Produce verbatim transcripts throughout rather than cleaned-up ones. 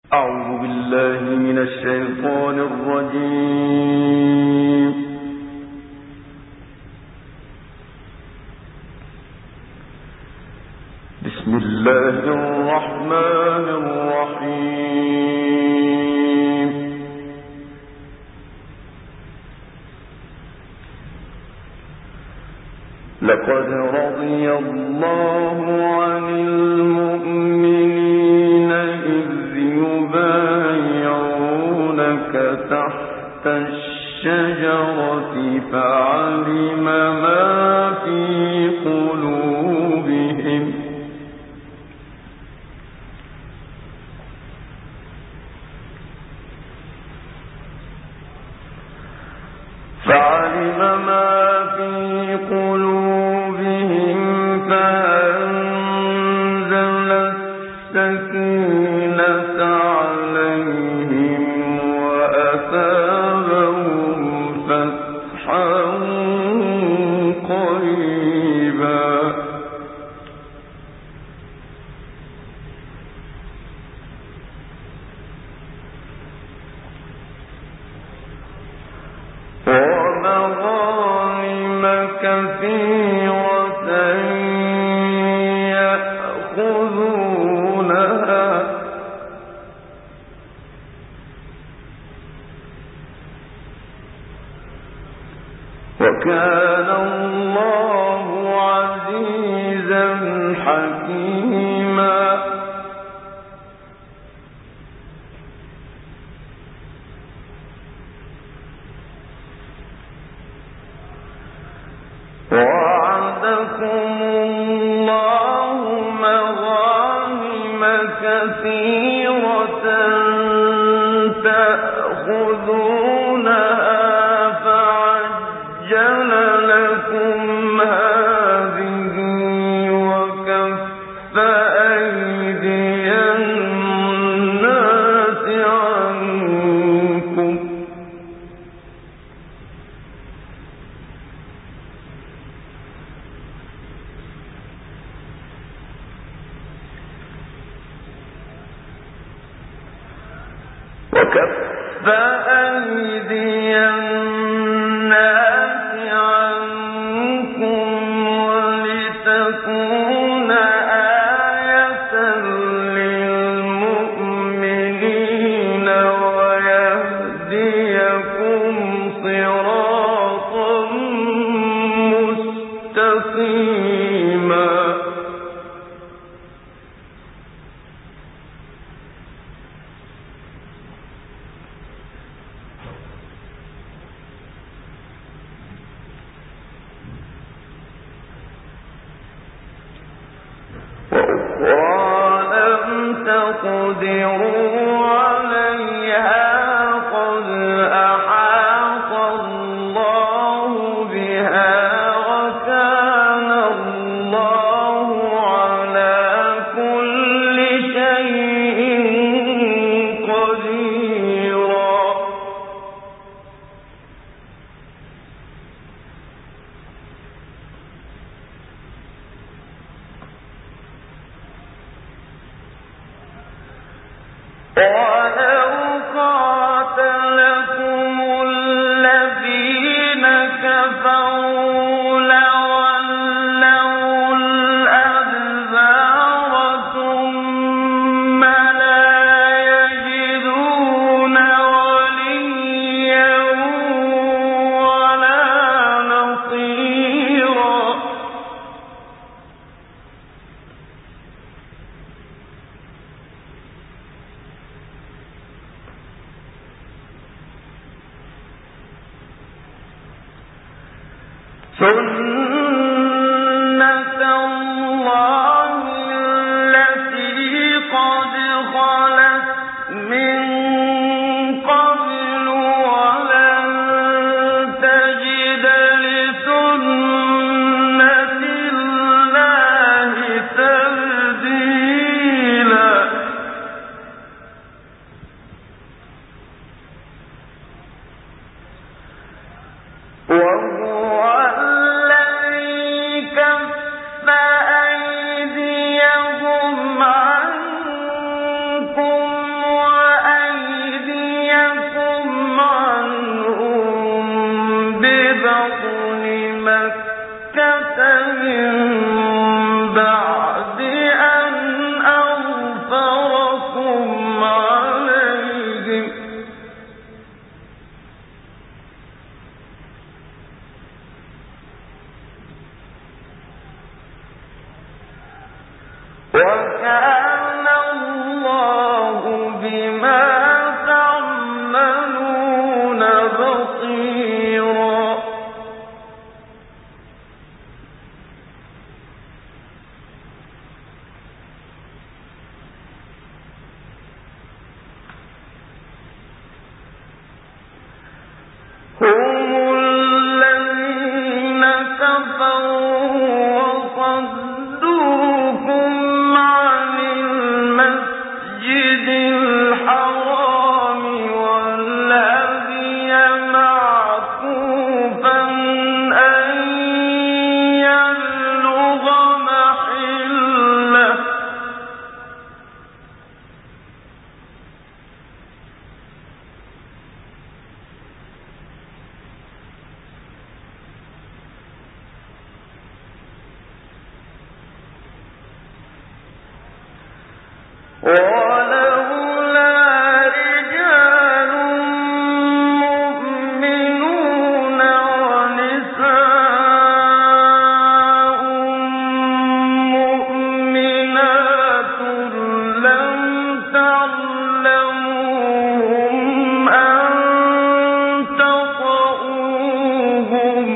أعوذ بالله من الشيطان الرجيم. بسم الله الرحمن الرحيم. لقد رضي الله عن المؤمنين إذ يبايعونك تحت الشجرة فعلم ما في قلوبهم فعلم ما في قلوبهم فأنزل السكينة عليهم وأثابهم فتحا قريبا. ومغانم كثيرة يأخذونها وكان الله عزيزا حكيما. وعدكم الله مغانم كثيرة تأخذونها فعجل لكم هذه وكف أيدي الناس عنكم وكف أيدي الناس عنكم ولتكون آية للمؤمنين ويهديكم صراطا مستقيما. وأخرى لم تقدروا عليها قد أحاط الله بها وكان الله على كل شيء قديرا. وَلَوْ قَاتَلَكُمُ الَّذِينَ كَفَرُوا لَوَلَّوُا الْأَدْبَارَ ثُمَّ لَا يَجِدُونَ وَلِيًّا وَلَا نَصِيرًا. سُنَّةَ اللَّهِ الَّتِي قَدْ خَلَتْ مِن قَبْلُ وَلَن تَجِدَ لِسُنَّةِ اللَّهِ تَبْدِيلًا. وهو الذي كف أيديهم عنكم هم الذين كفروا وصدوكم عن المسجد الحرام والهدي معكوفا أن يبلغ محله ولولا رجال مؤمنون ونساء مؤمنات لم تعلموهم أن تطؤوهم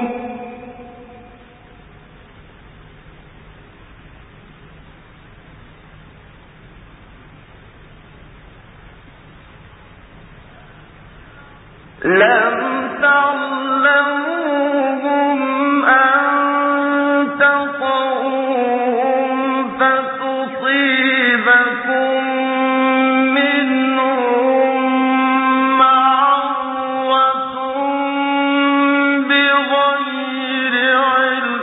لم تعلموهم أن تطؤوهم فتصيبكم منهم معرة بغير علم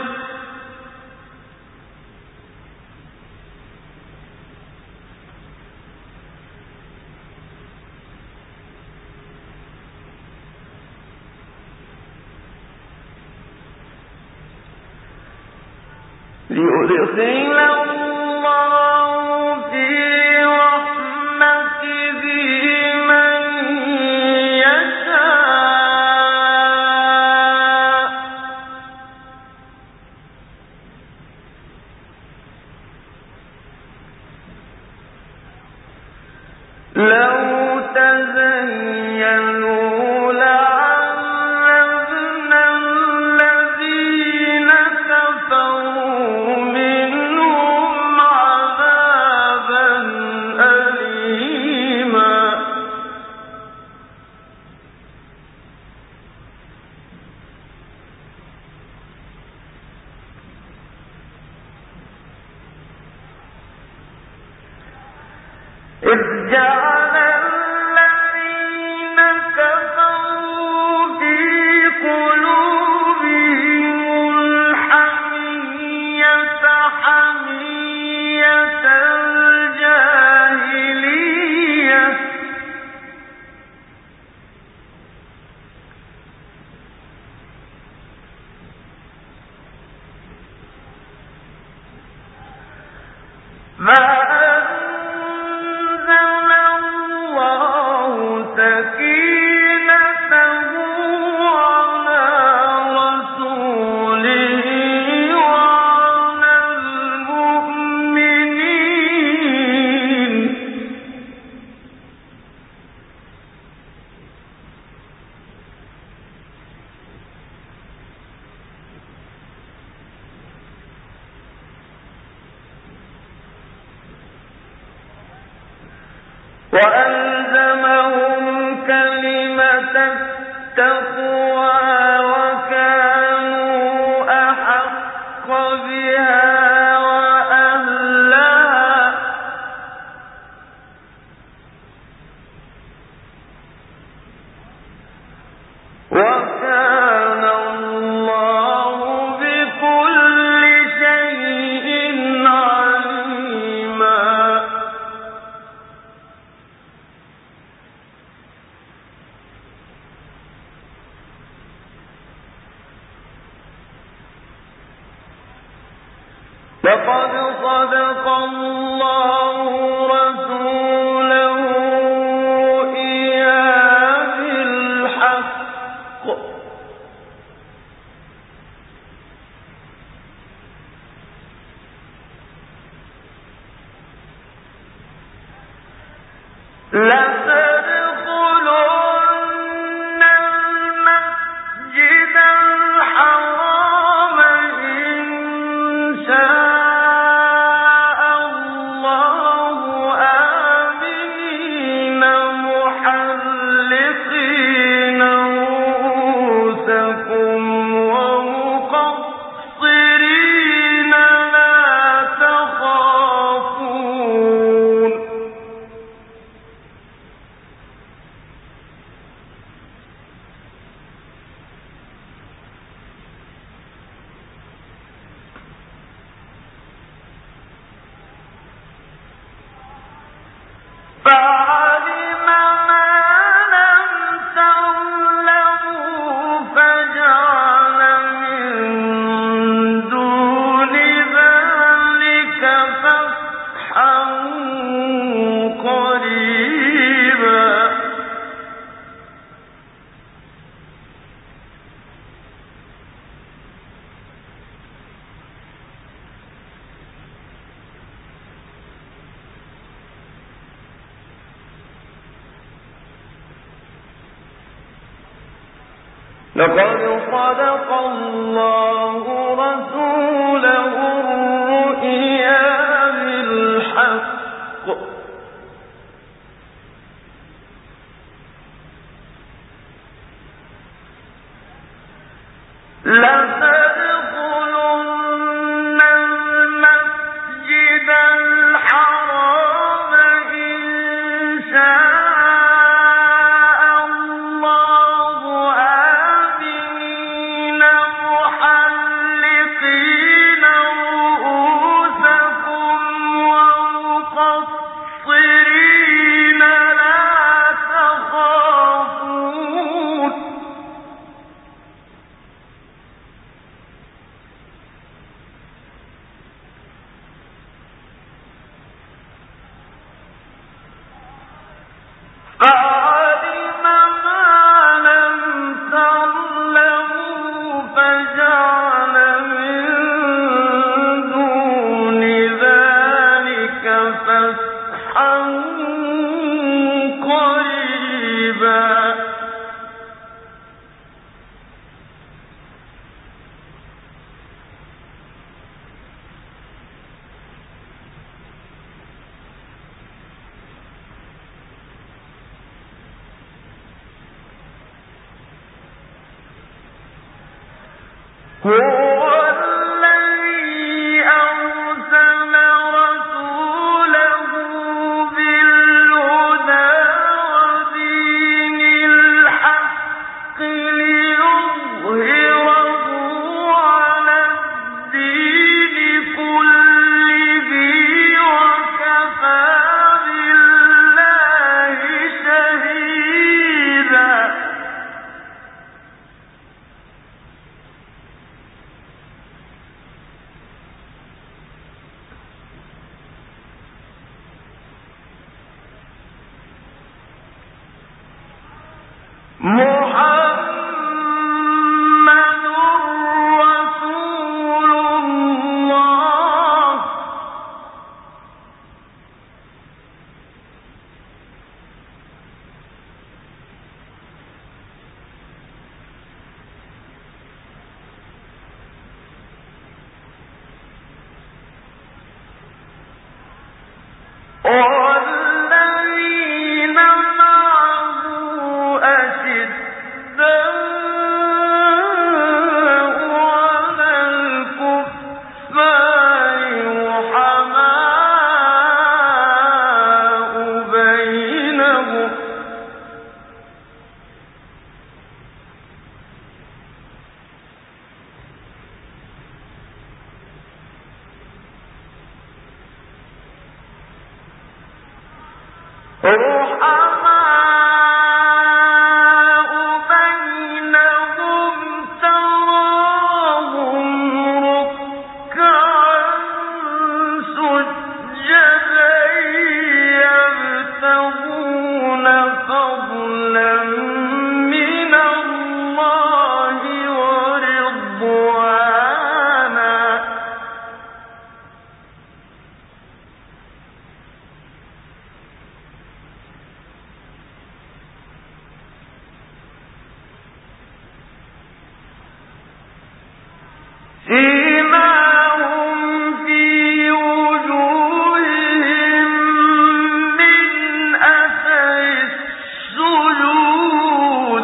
ليدخل الله في رحمته من يشاء لو تزينوا لعذبنا الذين كفروا منهم عذابا أليما إذ جعل الذين كفروا في قلوبهم الحمية حمية الجاهلية فأنزل الله سكينته على رسوله وعلى المؤمنين وألزمهم كلمة التقوى وكانوا أحق بها وأهلها وكان الله بكل شيء عليما لقد صدق الله رسوله إياه بالحق لتدخلن المسجد الحرام إن شاء الله آمنين محلقين لقد صدق الله رسوله الرؤيا بالحق لتدخلن المسجد الحرام إن شاء الله آمنين محلقين رؤوسكم ومقصرين لا تخافون فعلم ما لم تعلموا فجعل من دون ذلك فتحا قريبا هو الذي أرسل رسوله بالهدى ودين الحق ليظهره على الدين كله وكفى بالله شهيدا محمد رسول الله والذين معه أشداء على الكفار رحماء بينهم رحماء بينهم تراهم ركعا سجدا يبتغون فضلا من الله ورضوانا سيماهم في وجوههم من أثر السجود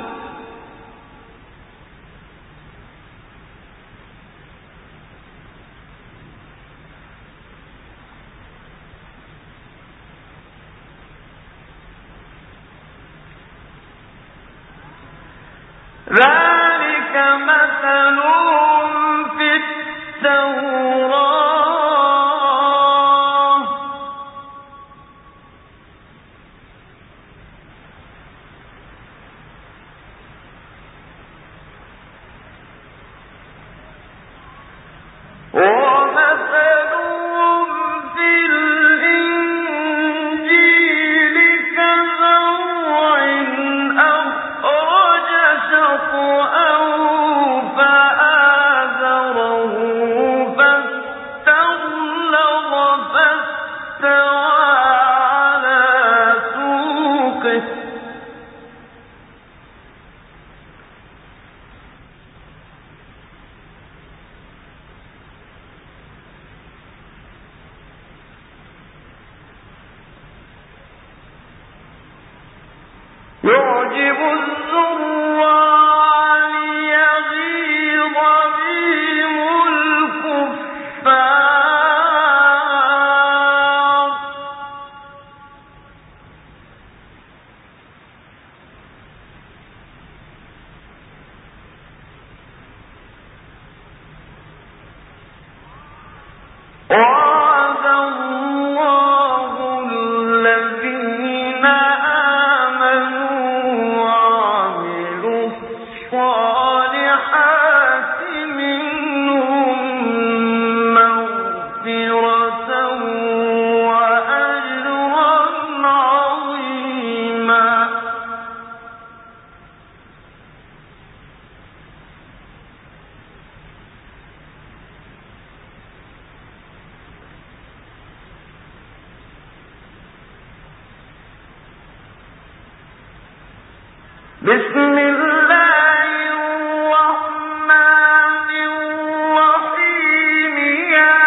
ذلك مثلهم في التوراة ومثلهم في الإنجيل كزرع أخرج شطأه فآزره بسم الله الرحمن الرحيم يا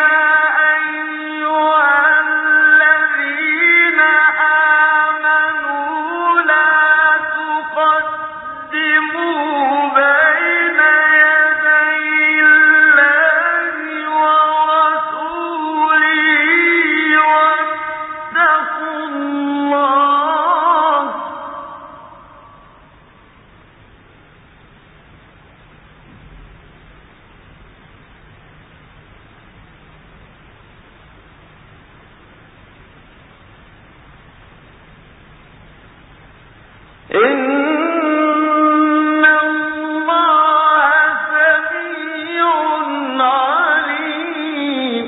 أيها الذين آمنوا لا تقدموا بين يدي الله ورسوله واتقوا الله إن الله سميع عليم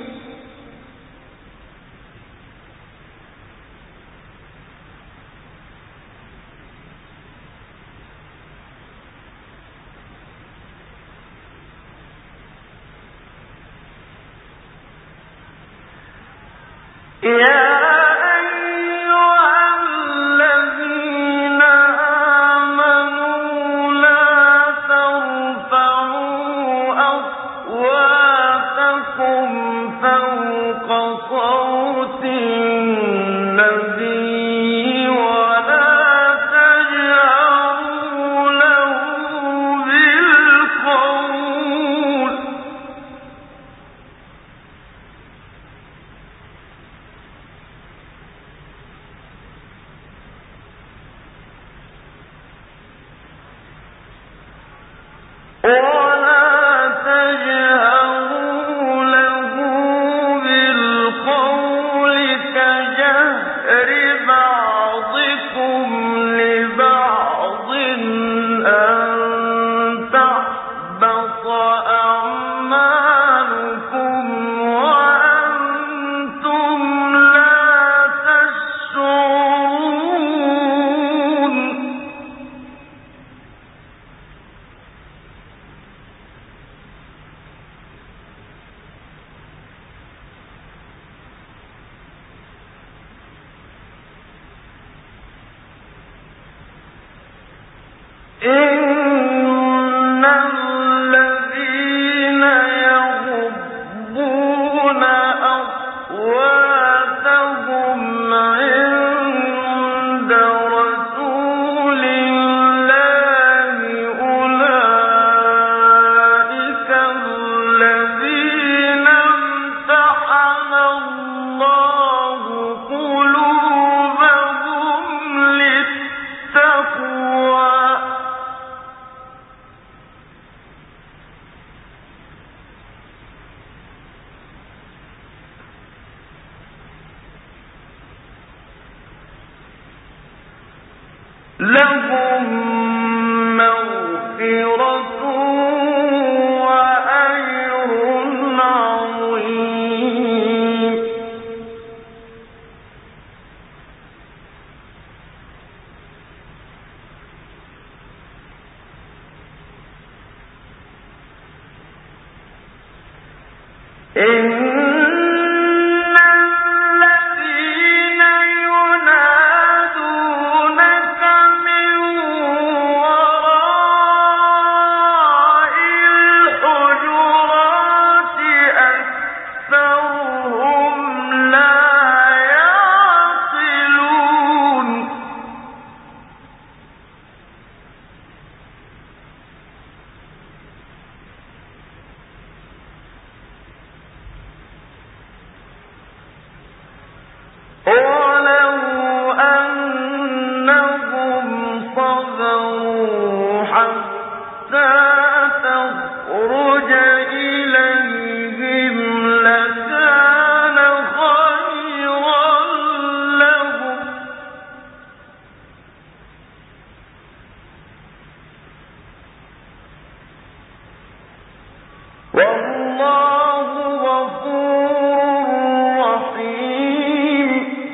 يا إن الذين يغضون أصواتهم عند رسول الله أولئك الذين امتحن الله قلوبهم للتقوى لهم مغفرة وأجر عظيم والله غفور رحيم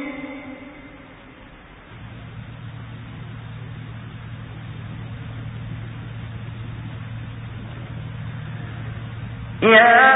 يا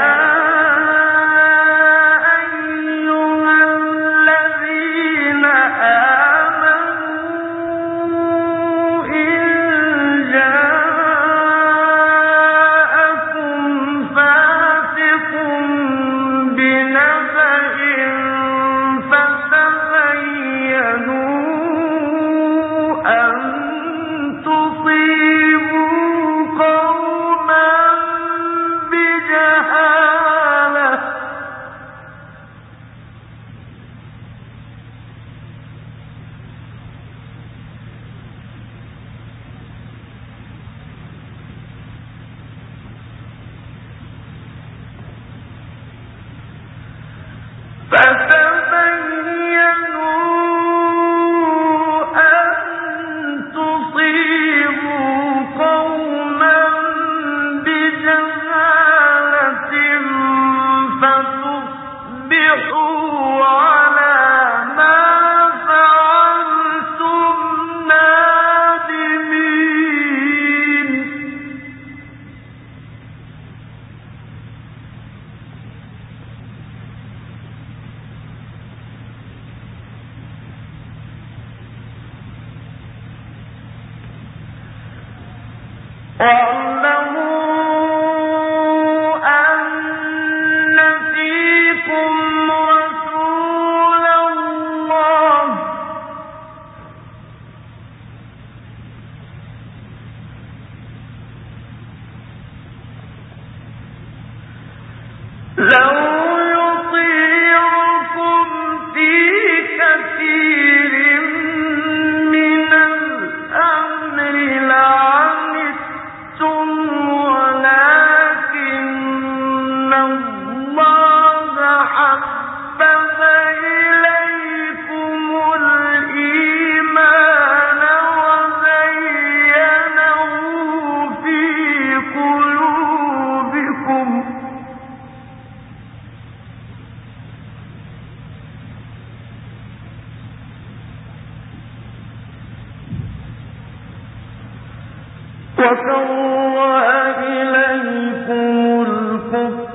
وكره إليكم الكفر